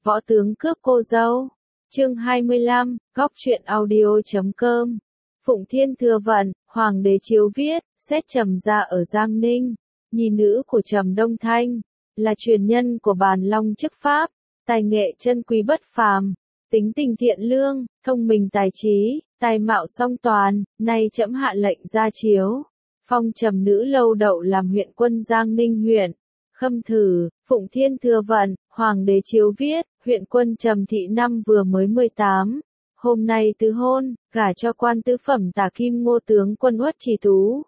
Võ tướng cướp cô dâu. Chương 25, góc truyện audio.com. Phụng Thiên Thừa Vận, Hoàng đế chiếu viết, xét Trầm gia ở Giang Ninh, nhi nữ của Trầm Đông Thanh, là truyền nhân của Bàn Long chức pháp, tài nghệ chân quý bất phàm, tính tình thiện lương, thông minh tài trí, tài mạo song toàn, nay trẫm hạ lệnh ra chiếu, phong Trầm nữ lâu đậu làm huyện quân Giang Ninh huyện. Khâm thử, Phụng Thiên Thừa Vận, Hoàng đế chiếu viết, huyện quân Trầm thị năm vừa mới 18, hôm nay tứ hôn, gả cho quan tứ phẩm Tả Kim Ngô tướng quân Uất Trì Tú.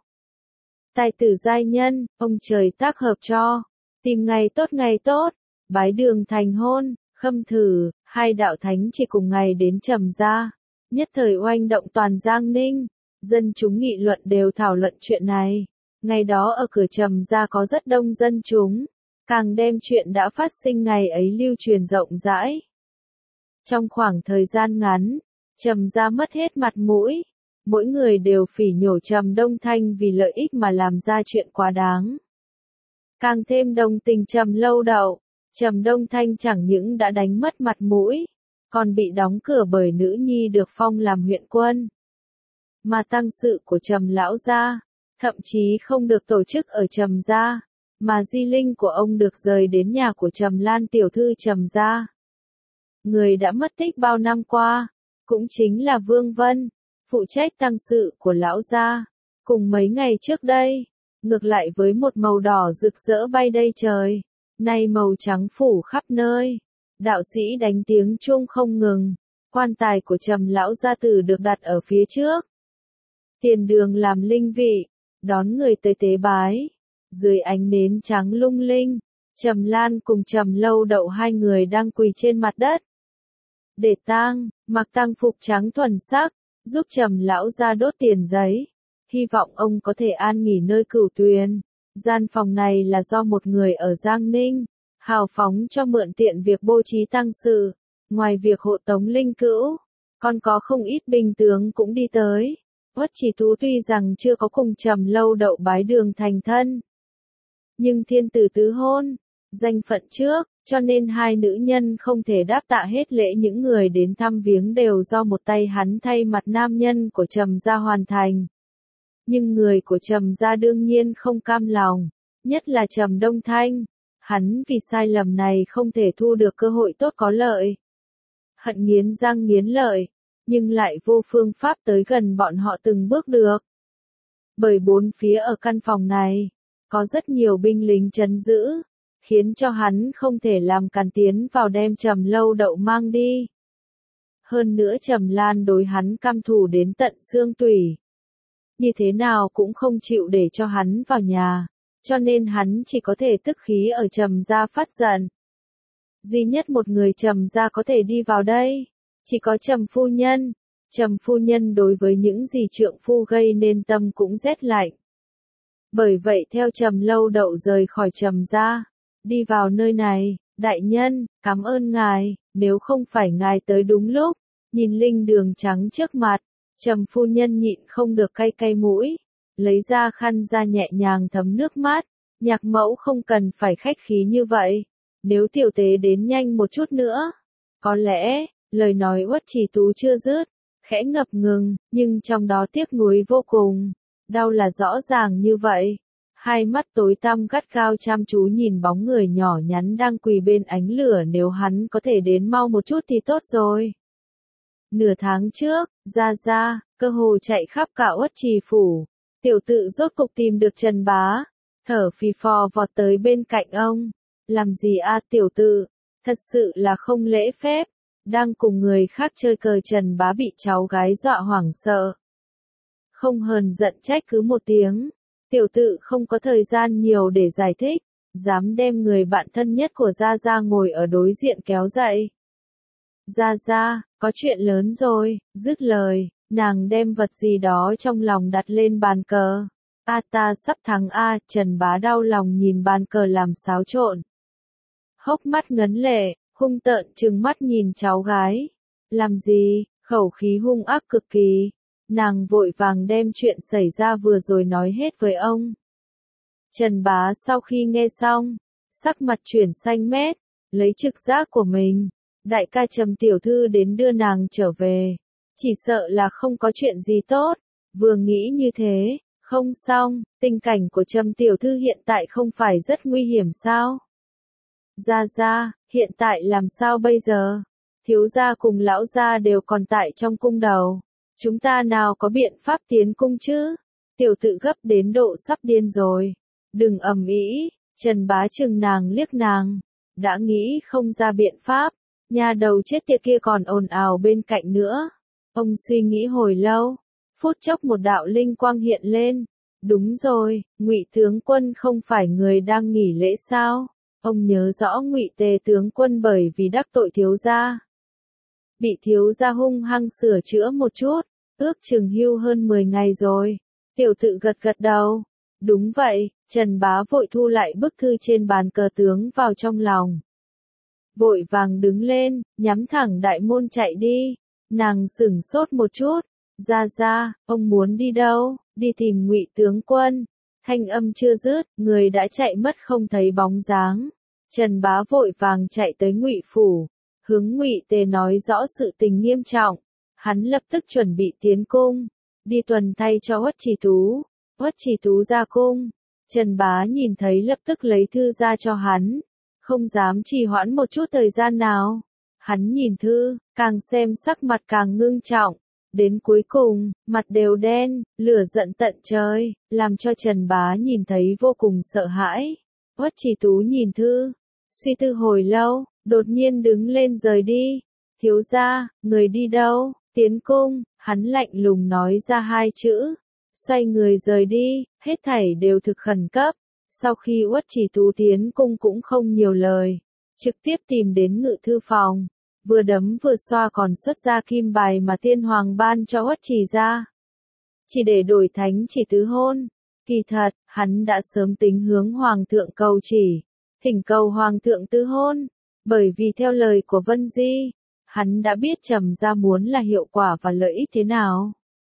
Tài tử giai nhân, ông trời tác hợp cho, tìm ngày tốt, bái đường thành hôn. Khâm thử, hai đạo thánh chỉ cùng ngày đến Trầm gia, nhất thời oanh động toàn Giang Ninh, dân chúng nghị luận đều thảo luận chuyện này. Ngày đó ở cửa Trầm gia có rất đông dân chúng, càng đem chuyện đã phát sinh ngày ấy lưu truyền rộng rãi. Trong khoảng thời gian ngắn, Trầm gia mất hết mặt mũi, mỗi người đều phỉ nhổ Trầm Đông Thanh vì lợi ích mà làm ra chuyện quá đáng. Càng thêm đồng tình Trầm lâu đậu, Trầm Đông Thanh chẳng những đã đánh mất mặt mũi, còn bị đóng cửa bởi nữ nhi được phong làm huyện quân. Mà tang sự của Trầm lão gia, thậm chí không được tổ chức ở Trầm gia, mà di linh của ông được rời đến nhà của Trầm Lan tiểu thư Trầm gia. Người đã mất tích bao năm qua, cũng chính là Vương Vân, phụ trách tang sự của lão gia. Cùng mấy ngày trước đây, ngược lại với một màu đỏ rực rỡ bay đầy trời, nay màu trắng phủ khắp nơi. Đạo sĩ đánh tiếng chuông không ngừng, quan tài của Trầm lão gia tử được đặt ở phía trước. Tiền đường làm linh vị, đón người tới tế bái. Dưới ánh nến trắng lung linh, Trầm Lan cùng Trầm lâu đậu hai người đang quỳ trên mặt đất. Để tang, mặc tang phục trắng thuần sắc, giúp Trầm lão gia đốt tiền giấy. Hy vọng ông có thể an nghỉ nơi cửu tuyền. Gian phòng này là do một người ở Giang Ninh hào phóng cho mượn tiện việc bố trí tang sự. Ngoài việc hộ tống linh cữu, còn có không ít binh tướng cũng đi tới. Uất Trì Tú tuy rằng chưa có cùng Trầm lâu đậu bái đường thành thân, nhưng thiên tử tứ hôn, danh phận trước, cho nên hai nữ nhân không thể đáp tạ hết lễ. Những người đến thăm viếng đều do một tay hắn thay mặt nam nhân của Trầm gia hoàn thành. Nhưng người của Trầm gia đương nhiên không cam lòng, nhất là Trầm Đông Thanh. Hắn vì sai lầm này không thể thu được cơ hội tốt có lợi. Hận nghiến răng nghiến lợi, nhưng lại vô phương pháp tới gần bọn họ từng bước được. Bởi bốn phía ở căn phòng này, có rất nhiều binh lính trấn giữ, khiến cho hắn không thể làm càn tiến vào đem Trầm lâu đậu mang đi. Hơn nữa Trầm Lan đối hắn căm thù đến tận xương tủy. Như thế nào cũng không chịu để cho hắn vào nhà, cho nên hắn chỉ có thể tức khí ở Trầm gia phát giận. Duy nhất một người Trầm gia có thể đi vào đây, chỉ có Trầm phu nhân. Trầm phu nhân đối với những gì trượng phu gây nên tâm cũng rét lạnh. Bởi vậy theo Trầm lâu đậu rời khỏi Trầm gia, đi vào nơi này. Đại nhân, cảm ơn ngài, nếu không phải ngài tới đúng lúc. Nhìn linh đường trắng trước mặt, Trầm phu nhân nhịn không được cay cay mũi, lấy ra khăn ra nhẹ nhàng thấm nước mắt. Nhạc mẫu không cần phải khách khí như vậy, nếu tiểu tế đến nhanh một chút nữa. Có lẽ, lời nói Uất Trì Tú chưa dứt, khẽ ngập ngừng, nhưng trong đó tiếc nuối vô cùng. Đau là rõ ràng như vậy. Hai mắt tối tăm gắt gao chăm chú nhìn bóng người nhỏ nhắn đang quỳ bên ánh lửa. Nếu hắn có thể đến mau một chút thì tốt rồi. Nửa tháng trước, Gia cơ hồ chạy khắp cả Uất Trì phủ. Tiểu tự rốt cục tìm được Trần Bá, thở phì phò vọt tới bên cạnh ông. Làm gì a tiểu tự, thật sự là không lễ phép. Đang cùng người khác chơi cờ Trần Bá bị cháu gái dọa hoảng sợ. Không hờn giận trách cứ một tiếng. Tiểu tự không có thời gian nhiều để giải thích, dám đem người bạn thân nhất của Gia ngồi ở đối diện kéo dậy. Gia, có chuyện lớn rồi. Dứt lời, nàng đem vật gì đó trong lòng đặt lên bàn cờ. Ta sắp thắng a. Trần Bá đau lòng nhìn bàn cờ làm xáo trộn. Hốc mắt ngấn lệ, hung tợn trừng mắt nhìn cháu gái. Làm gì, khẩu khí hung ác cực kỳ. Nàng vội vàng đem chuyện xảy ra vừa rồi nói hết với ông. Trần Bá sau khi nghe xong, sắc mặt chuyển xanh mét, lấy trực giác của mình, đại ca Trầm tiểu thư đến đưa nàng trở về. Chỉ sợ là không có chuyện gì tốt. Vừa nghĩ như thế, không xong, tình cảnh của Trầm tiểu thư hiện tại không phải rất nguy hiểm sao? Gia, hiện tại làm sao bây giờ? Thiếu gia cùng lão gia đều còn tại trong cung đầu. Chúng ta nào có biện pháp tiến cung chứ? Tiểu tự gấp đến độ sắp điên rồi. Đừng ầm ĩ, Trần Bá chừng nàng liếc nàng. Đã nghĩ không ra biện pháp, nhà đầu chết tiệt kia còn ồn ào bên cạnh nữa. Ông suy nghĩ hồi lâu, phút chốc một đạo linh quang hiện lên. Đúng rồi, Ngụy tướng quân không phải người đang nghỉ lễ sao? Ông nhớ rõ Ngụy Tề tướng quân bởi vì đắc tội thiếu gia, bị thiếu gia hung hăng sửa chữa một chút, ước chừng hưu hơn 10 ngày rồi. Tiểu tự gật gật đầu. Đúng vậy, Trần Bá vội thu lại bức thư trên bàn cờ tướng vào trong lòng. Vội vàng đứng lên, nhắm thẳng đại môn chạy đi. Nàng sửng sốt một chút. Ra, ông muốn đi đâu? Đi tìm Ngụy tướng quân. Thanh âm chưa dứt, người đã chạy mất không thấy bóng dáng. Trần Bá vội vàng chạy tới Ngụy phủ, hướng Ngụy Tề nói rõ sự tình nghiêm trọng. Hắn lập tức chuẩn bị tiến cung, đi tuần thay cho Uất Trì Tú. Uất Trì Tú ra cung, Trần Bá nhìn thấy lập tức lấy thư ra cho hắn, không dám trì hoãn một chút thời gian nào. Hắn nhìn thư, càng xem sắc mặt càng ngưng trọng, đến cuối cùng, mặt đều đen, lửa giận tận trời, làm cho Trần Bá nhìn thấy vô cùng sợ hãi. Uất Trì Tú nhìn thư, suy tư hồi lâu, đột nhiên đứng lên rời đi. Thiếu gia, người đi đâu? Tiến cung, hắn lạnh lùng nói ra hai chữ. Xoay người rời đi, hết thảy đều thực khẩn cấp. Sau khi Uất Trì Tú tiến cung cũng không nhiều lời, trực tiếp tìm đến ngự thư phòng, vừa đấm vừa xoa còn xuất ra kim bài mà tiên hoàng ban cho Uất Trì ra. Chỉ để đổi thánh chỉ tứ hôn. Kỳ thật, hắn đã sớm tính hướng hoàng thượng cầu chỉ, thỉnh cầu hoàng thượng tứ hôn, bởi vì theo lời của Vân Di, hắn đã biết Trầm gia muốn là hiệu quả và lợi ích thế nào.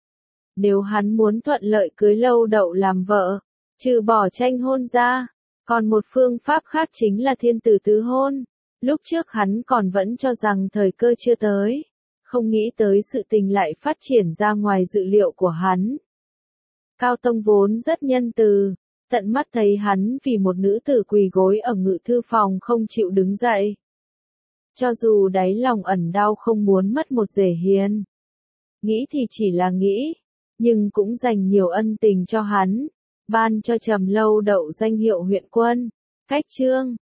Nếu hắn muốn thuận lợi cưới Lâu Đậu làm vợ, trừ bỏ tranh hôn ra, còn một phương pháp khác chính là thiên tử tứ hôn. Lúc trước hắn còn vẫn cho rằng thời cơ chưa tới, không nghĩ tới sự tình lại phát triển ra ngoài dự liệu của hắn. Cao Tông vốn rất nhân từ, tận mắt thấy hắn vì một nữ tử quỳ gối ở ngự thư phòng không chịu đứng dậy. Cho dù đáy lòng ẩn đau không muốn mất một rể hiền, nghĩ thì chỉ là nghĩ, nhưng cũng dành nhiều ân tình cho hắn, ban cho Trầm Lâu Đậu danh hiệu huyện quân, cách trương,